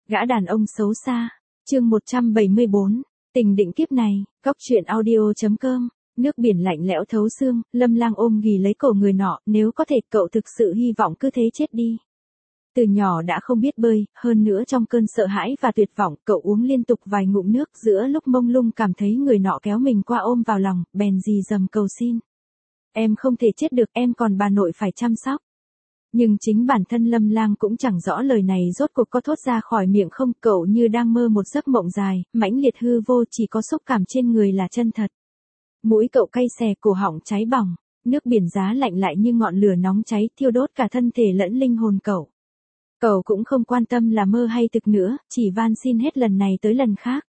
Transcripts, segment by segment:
Gã đàn ông xấu xa. Chương 174. Tình định kiếp này. Góc truyện audio.com. Nước biển lạnh lẽo thấu xương, Lâm Lang ôm ghì lấy cổ người nọ, nếu có thể cậu thực sự hy vọng cứ thế chết đi. Từ nhỏ đã không biết bơi, hơn nữa trong cơn sợ hãi và tuyệt vọng, cậu uống liên tục vài ngụm nước, giữa lúc mông lung cảm thấy người nọ kéo mình qua ôm vào lòng, bèn rì rầm cầu xin. Em không thể chết được, em còn bà nội phải chăm sóc. Nhưng chính bản thân Lâm Lang cũng chẳng rõ lời này rốt cuộc có thốt ra khỏi miệng không, cậu như đang mơ một giấc mộng dài, mãnh liệt hư vô, chỉ có xúc cảm trên người là chân thật. Mũi cậu cay xè, cổ họng cháy bỏng, nước biển giá lạnh lại như ngọn lửa nóng cháy, thiêu đốt cả thân thể lẫn linh hồn cậu. Cậu cũng không quan tâm là mơ hay thực nữa, chỉ van xin hết lần này tới lần khác.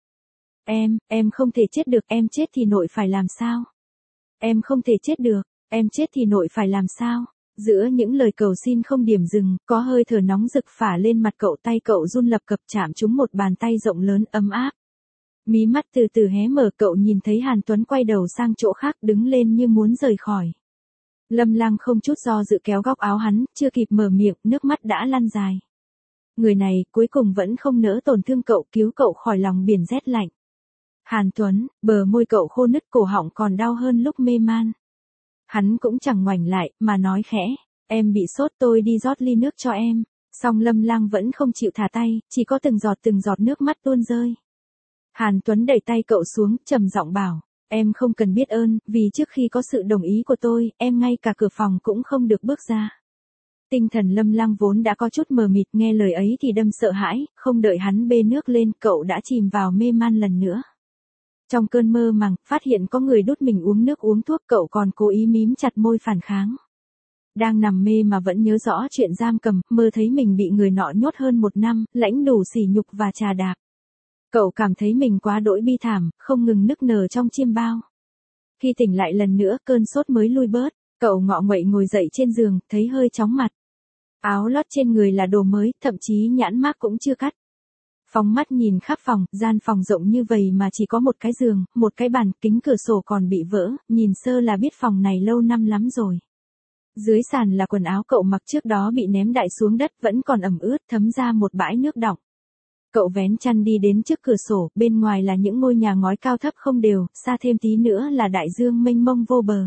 Em không thể chết được, em chết thì nội phải làm sao? Em không thể chết được, em chết thì nội phải làm sao? Giữa những lời cầu xin không điểm dừng, có hơi thở nóng rực phả lên mặt cậu, tay cậu run lập cập chạm trúng một bàn tay rộng lớn ấm áp. Mí mắt từ từ hé mở, cậu nhìn thấy Hàn Tuấn quay đầu sang chỗ khác, đứng lên như muốn rời khỏi. Lâm Lang không chút do dự kéo góc áo hắn, chưa kịp mở miệng, nước mắt đã lăn dài. Người này cuối cùng vẫn không nỡ tổn thương cậu, cứu cậu khỏi lòng biển rét lạnh. Hàn Tuấn, bờ môi cậu khô nứt, cổ họng còn đau hơn lúc mê man. Hắn cũng chẳng ngoảnh lại, mà nói khẽ, em bị sốt, tôi đi rót ly nước cho em. Song Lâm Lang vẫn không chịu thả tay, chỉ có từng giọt nước mắt tuôn rơi. Hàn Tuấn đẩy tay cậu xuống, trầm giọng bảo, em không cần biết ơn, vì trước khi có sự đồng ý của tôi, em ngay cả cửa phòng cũng không được bước ra. Tinh thần Lâm Lang vốn đã có chút mờ mịt, nghe lời ấy thì đâm sợ hãi, không đợi hắn bê nước lên, cậu đã chìm vào mê man lần nữa. Trong cơn mơ màng, phát hiện có người đút mình uống nước uống thuốc, cậu còn cố ý mím chặt môi phản kháng. Đang nằm mê mà vẫn nhớ rõ chuyện giam cầm, mơ thấy mình bị người nọ nhốt hơn 1 năm, lãnh đủ sỉ nhục và trà đạp. Cậu cảm thấy mình quá đỗi bi thảm, không ngừng nức nở trong chiêm bao. Khi tỉnh lại lần nữa, cơn sốt mới lui bớt, cậu ngọ nguậy ngồi dậy trên giường, thấy hơi chóng mặt. Áo lót trên người là đồ mới, thậm chí nhãn mác cũng chưa cắt. Phóng mắt nhìn khắp phòng, gian phòng rộng như vậy mà chỉ có một cái giường, một cái bàn, kính cửa sổ còn bị vỡ, nhìn sơ là biết phòng này lâu năm lắm rồi. Dưới sàn là quần áo cậu mặc trước đó bị ném đại xuống đất, vẫn còn ẩm ướt, thấm ra một bãi nước đọng. Cậu vén chăn đi đến trước cửa sổ, bên ngoài là những ngôi nhà ngói cao thấp không đều, xa thêm tí nữa là đại dương mênh mông vô bờ.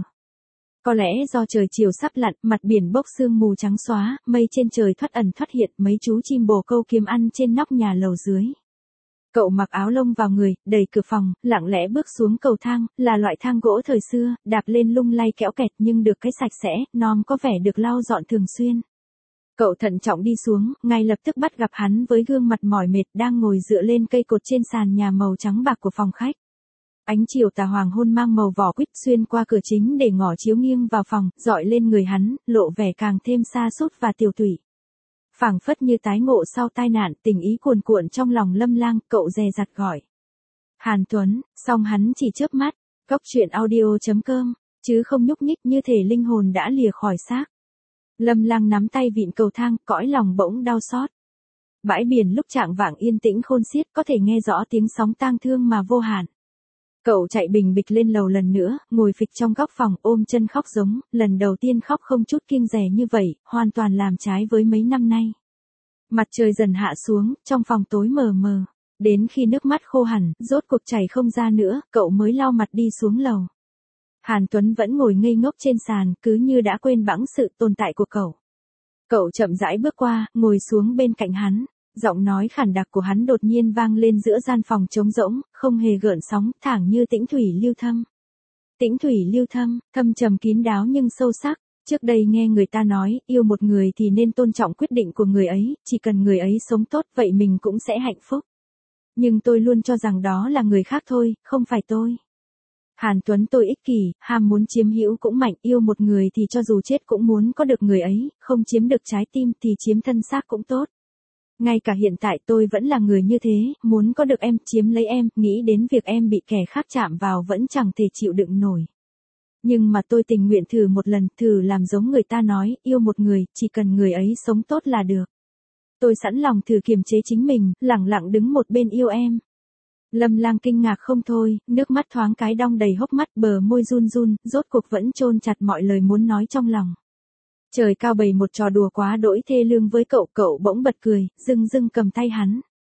Có lẽ do trời chiều sắp lặn, mặt biển bốc sương mù trắng xóa, mây trên trời thoát ẩn thoát hiện, mấy chú chim bồ câu kiếm ăn trên nóc nhà lầu dưới. Cậu mặc áo lông vào người, đẩy cửa phòng, lặng lẽ bước xuống cầu thang, là loại thang gỗ thời xưa, đạp lên lung lay kẽo kẹt nhưng được cái sạch sẽ, non có vẻ được lau dọn thường xuyên. Cậu thận trọng đi xuống, ngay lập tức bắt gặp hắn với gương mặt mỏi mệt đang ngồi dựa lên cây cột trên sàn nhà màu trắng bạc của phòng khách. Ánh chiều tà hoàng hôn mang màu vỏ quýt xuyên qua cửa chính để ngỏ chiếu nghiêng vào phòng, dọi lên người hắn, lộ vẻ càng thêm sa sút và tiều tụy. Phảng phất như tái ngộ sau tai nạn, tình ý cuồn cuộn trong lòng Lâm Lang, cậu dè dặt gọi. Hàn Tuấn, song hắn chỉ chớp mắt, góc truyện audio.com, chứ không nhúc nhích, như thể linh hồn đã lìa khỏi xác. Lâm Lang nắm tay vịn cầu thang, cõi lòng bỗng đau xót. Bãi biển lúc chạng vạng yên tĩnh khôn xiết, có thể nghe rõ tiếng sóng tang thương mà vô hạn. Cậu chạy bình bịch lên lầu lần nữa, ngồi phịch trong góc phòng, ôm chân khóc giống, lần đầu tiên khóc không chút kiêng dè như vậy, hoàn toàn làm trái với mấy năm nay. Mặt trời dần hạ xuống, trong phòng tối mờ mờ. Đến khi nước mắt khô hẳn, rốt cuộc chảy không ra nữa, cậu mới lau mặt đi xuống lầu. Hàn Tuấn vẫn ngồi ngây ngốc trên sàn, cứ như đã quên bẵng sự tồn tại của cậu. Cậu chậm rãi bước qua, ngồi xuống bên cạnh hắn. Giọng nói khản đặc của hắn đột nhiên vang lên giữa gian phòng trống rỗng, không hề gợn sóng, thẳng như tĩnh thủy lưu thâm. Tĩnh thủy lưu thâm, thâm trầm kín đáo nhưng sâu sắc. Trước đây nghe người ta nói, yêu một người thì nên tôn trọng quyết định của người ấy, chỉ cần người ấy sống tốt vậy mình cũng sẽ hạnh phúc. Nhưng tôi luôn cho rằng đó là người khác thôi, không phải tôi. Hàn Tuấn, tôi ích kỷ, ham muốn chiếm hữu cũng mạnh, yêu một người thì cho dù chết cũng muốn có được người ấy, không chiếm được trái tim thì chiếm thân xác cũng tốt. Ngay cả hiện tại tôi vẫn là người như thế, muốn có được em, chiếm lấy em, nghĩ đến việc em bị kẻ khác chạm vào vẫn chẳng thể chịu đựng nổi. Nhưng mà tôi tình nguyện thử một lần, thử làm giống người ta nói, yêu một người, chỉ cần người ấy sống tốt là được. Tôi sẵn lòng thử kiềm chế chính mình, lẳng lặng đứng một bên yêu em. Lâm Lang kinh ngạc không thôi, nước mắt thoáng cái đong đầy hốc mắt, bờ môi run run, rốt cuộc vẫn chôn chặt mọi lời muốn nói trong lòng. Trời cao bày một trò đùa quá đỗi thê lương với cậu, cậu bỗng bật cười, dưng dưng cầm tay hắn.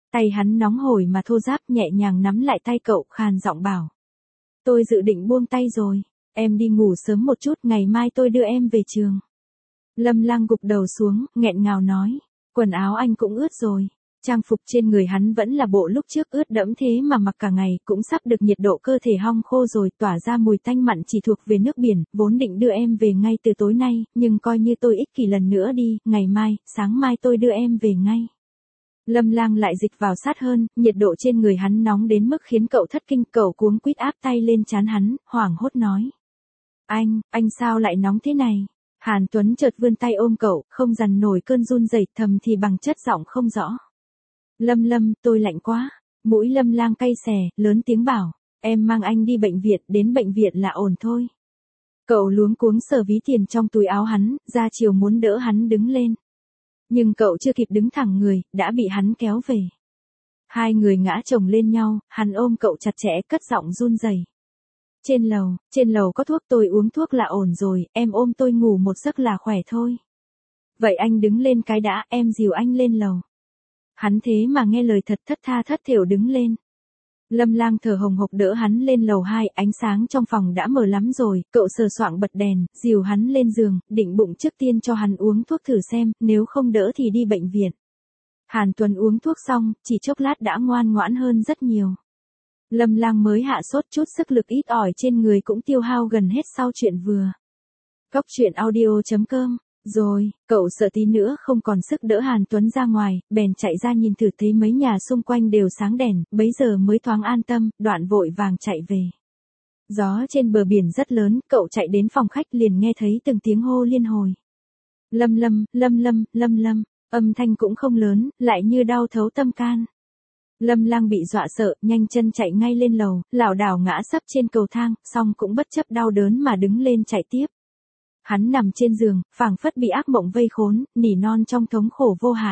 Tay hắn nóng hổi mà thô ráp, nhẹ nhàng nắm lại tay cậu, khàn giọng bảo. Tôi dự định buông tay rồi, em đi ngủ sớm một chút, ngày mai tôi đưa em về trường. Lâm Lang gục đầu xuống, nghẹn ngào nói. Quần áo anh cũng ướt rồi. Trang phục trên người hắn vẫn là bộ lúc trước ướt đẫm thế mà mặc cả ngày, cũng sắp được nhiệt độ cơ thể hong khô rồi, tỏa ra mùi tanh mặn chỉ thuộc về nước biển, vốn định đưa em về ngay từ tối nay, nhưng coi như tôi ích kỷ lần nữa đi, ngày mai, sáng mai tôi đưa em về ngay. Lâm Lang lại dịch vào sát hơn, nhiệt độ trên người hắn nóng đến mức khiến cậu thất kinh, cậu cuống quýt áp tay lên trán hắn, hoảng hốt nói. Anh sao lại nóng thế này? Hàn Tuấn chợt vươn tay ôm cậu, không dằn nổi cơn run rẩy, thầm thì bằng chất giọng không rõ. Lâm, tôi lạnh quá. Mũi Lâm Lang cay xè, lớn tiếng bảo. Em mang anh đi bệnh viện, đến bệnh viện là ổn thôi. Cậu luống cuống sờ ví tiền trong túi áo hắn, ra chiều muốn đỡ hắn đứng lên. Nhưng cậu chưa kịp đứng thẳng người, đã bị hắn kéo về. Hai người ngã chồng lên nhau, hắn ôm cậu chặt chẽ, cất giọng run rẩy. Trên lầu có thuốc, tôi uống thuốc là ổn rồi, em ôm tôi ngủ một giấc là khỏe thôi. Vậy anh đứng lên cái đã, em dìu anh lên lầu. Hắn thế mà nghe lời thật, thất tha thất thểu đứng lên. Lâm Lang thở hồng hộc đỡ hắn lên lầu 2, ánh sáng trong phòng đã mờ lắm rồi, cậu sờ soạng bật đèn, dìu hắn lên giường, định bụng trước tiên cho hắn uống thuốc thử xem, nếu không đỡ thì đi bệnh viện. Hàn Tuấn uống thuốc xong, chỉ chốc lát đã ngoan ngoãn hơn rất nhiều. Lâm Lang mới hạ sốt, chút sức lực ít ỏi trên người cũng tiêu hao gần hết sau chuyện vừa. Góc truyện audio.com. Rồi, cậu sợ tí nữa không còn sức đỡ Hàn Tuấn ra ngoài, bèn chạy ra nhìn thử, thấy mấy nhà xung quanh đều sáng đèn, bấy giờ mới thoáng an tâm, đoạn vội vàng chạy về. Gió trên bờ biển rất lớn, cậu chạy đến phòng khách liền nghe thấy từng tiếng hô liên hồi. Lâm, âm thanh cũng không lớn, lại như đau thấu tâm can. Lâm Lang bị dọa sợ, nhanh chân chạy ngay lên lầu, lảo đảo ngã sấp trên cầu thang, song cũng bất chấp đau đớn mà đứng lên chạy tiếp. Hắn nằm trên giường, phảng phất bị ác mộng vây khốn, nỉ non trong thống khổ vô hạn.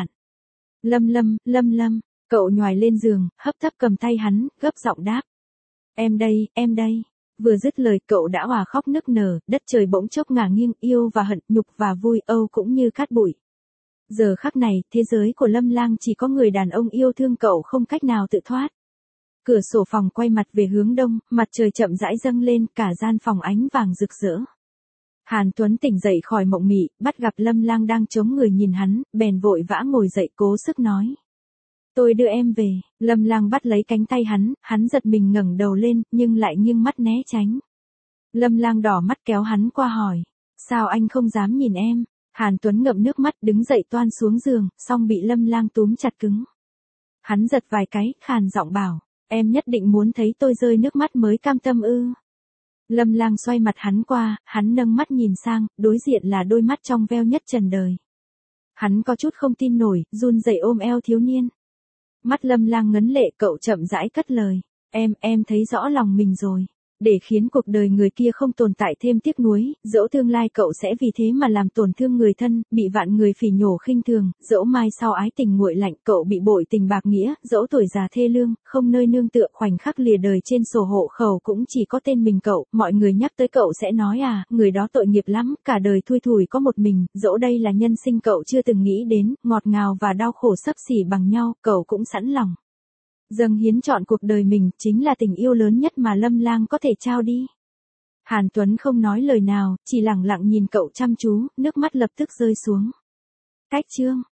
Lâm, cậu nhoài lên giường, hấp tấp cầm tay hắn, gấp giọng đáp. Em đây. Vừa dứt lời cậu đã òa khóc nức nở, đất trời bỗng chốc ngả nghiêng, yêu và hận, nhục và vui, âu cũng như cát bụi. Giờ khắc này, thế giới của Lâm Lang chỉ có người đàn ông yêu thương cậu không cách nào tự thoát. Cửa sổ phòng quay mặt về hướng đông, mặt trời chậm rãi dâng lên, cả gian phòng ánh vàng rực rỡ. Hàn Tuấn tỉnh dậy khỏi mộng mị, bắt gặp Lâm Lang đang chống người nhìn hắn, bèn vội vã ngồi dậy cố sức nói. Tôi đưa em về. Lâm Lang bắt lấy cánh tay hắn giật mình ngẩng đầu lên, nhưng lại nghiêng mắt né tránh. Lâm Lang đỏ mắt kéo hắn qua hỏi. Sao anh không dám nhìn em? Hàn Tuấn ngậm nước mắt đứng dậy toan xuống giường, song bị Lâm Lang túm chặt cứng. Hắn giật vài cái, khàn giọng bảo. Em nhất định muốn thấy tôi rơi nước mắt mới cam tâm ư? Lâm Lang xoay mặt hắn qua, hắn nâng mắt nhìn sang, đối diện là đôi mắt trong veo nhất trần đời. Hắn có chút không tin nổi, run rẩy ôm eo thiếu niên. Mắt Lâm Lang ngấn lệ, cậu chậm rãi cất lời. Em thấy rõ lòng mình rồi. Để khiến cuộc đời người kia không tồn tại thêm tiếc nuối, dẫu tương lai cậu sẽ vì thế mà làm tổn thương người thân, bị vạn người phỉ nhổ khinh thường, dẫu mai sau ái tình nguội lạnh cậu bị bội tình bạc nghĩa, dẫu tuổi già thê lương, không nơi nương tựa, khoảnh khắc lìa đời trên sổ hộ khẩu cũng chỉ có tên mình cậu, mọi người nhắc tới cậu sẽ nói người đó tội nghiệp lắm, cả đời thui thủi có một mình, dẫu đây là nhân sinh cậu chưa từng nghĩ đến, ngọt ngào và đau khổ xấp xỉ bằng nhau, cậu cũng sẵn lòng dâng hiến trọn cuộc đời mình, chính là tình yêu lớn nhất mà Lâm Lang có thể trao đi. Hàn Tuấn không nói lời nào, chỉ lặng lặng nhìn cậu chăm chú, nước mắt lập tức rơi xuống. Cách chương